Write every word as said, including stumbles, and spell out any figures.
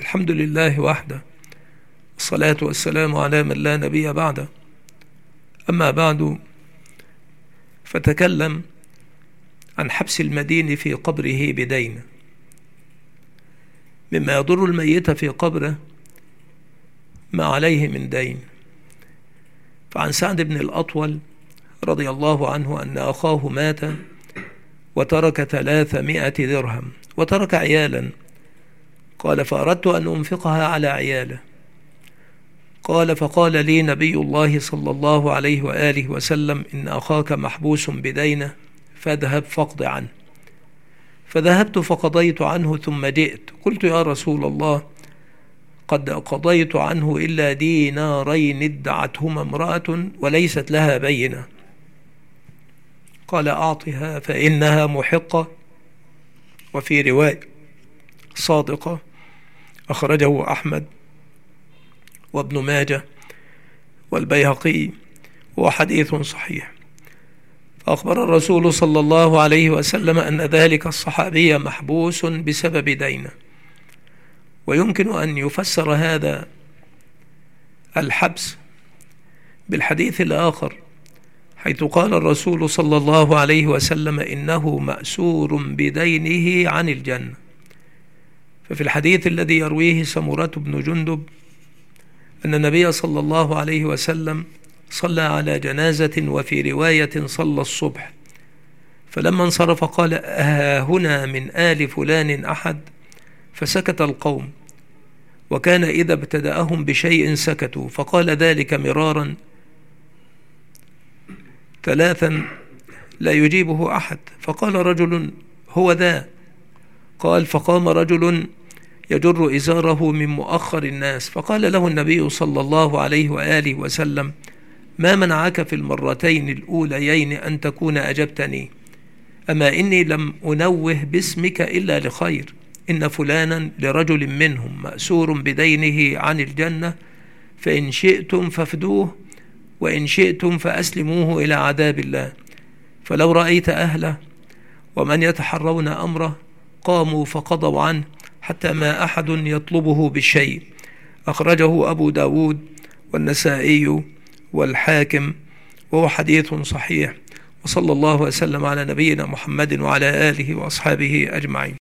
الحمد لله وحده، والصلاة والسلام على من لا نبي بعده. أما بعد، فتكلم عن حبس المدين في قبره بدين. مما يضر الميت في قبره ما عليه من دين. فعن سعد بن الأطول رضي الله عنه أن أخاه مات وترك ثلاثمائة درهم وترك عيالا. قال: فأردت أن أنفقها على عياله. قال: فقال لي نبي الله صلى الله عليه وآله وسلم: إن أخاك محبوس بدينه فاذهب فاقض عنه. فذهبت فقضيت عنه ثم جئت قلت: يا رسول الله، قد قضيت عنه إلا دينارين ادعتهما امرأة وليست لها بينة. قال: أعطها فإنها محقة، وفي رواية صادقة، أخرجه أحمد وابن ماجه والبيهقي، وحديث صحيح. فأخبر الرسول صلى الله عليه وسلم أن ذلك الصحابي محبوس بسبب دينه. ويمكن أن يفسر هذا الحبس بالحديث الآخر، حيث قال الرسول صلى الله عليه وسلم: إنه مأسور بدينه عن الجنة. ففي الحديث الذي يرويه سمرة بن جندب أن النبي صلى الله عليه وسلم صلى على جنازة، وفي رواية صلى الصبح، فلما انصرف قال: ها هنا من آل فلان أحد؟ فسكت القوم، وكان إذا ابتدأهم بشيء سكتوا، فقال ذلك مرارا ثلاثا لا يجيبه أحد. فقال رجل: هو ذا. قال: فقام رجل يجر إزاره من مؤخر الناس، فقال له النبي صلى الله عليه وآله وسلم: ما منعك في المرتين الأوليين أن تكون أجبتني؟ أما إني لم أنوه باسمك إلا لخير، إن فلانا لرجل منهم مأسور بدينه عن الجنة، فإن شئتم فافدوه، وإن شئتم فأسلموه إلى عذاب الله. فلو رأيت أهله ومن يتحرون أمره قاموا فقضوا عنه حتى ما أحد يطلبه بالشيء. أخرجه أبو داود والنسائي والحاكم، وهو حديث صحيح. وصلى الله وسلم على نبينا محمد وعلى آله وأصحابه أجمعين.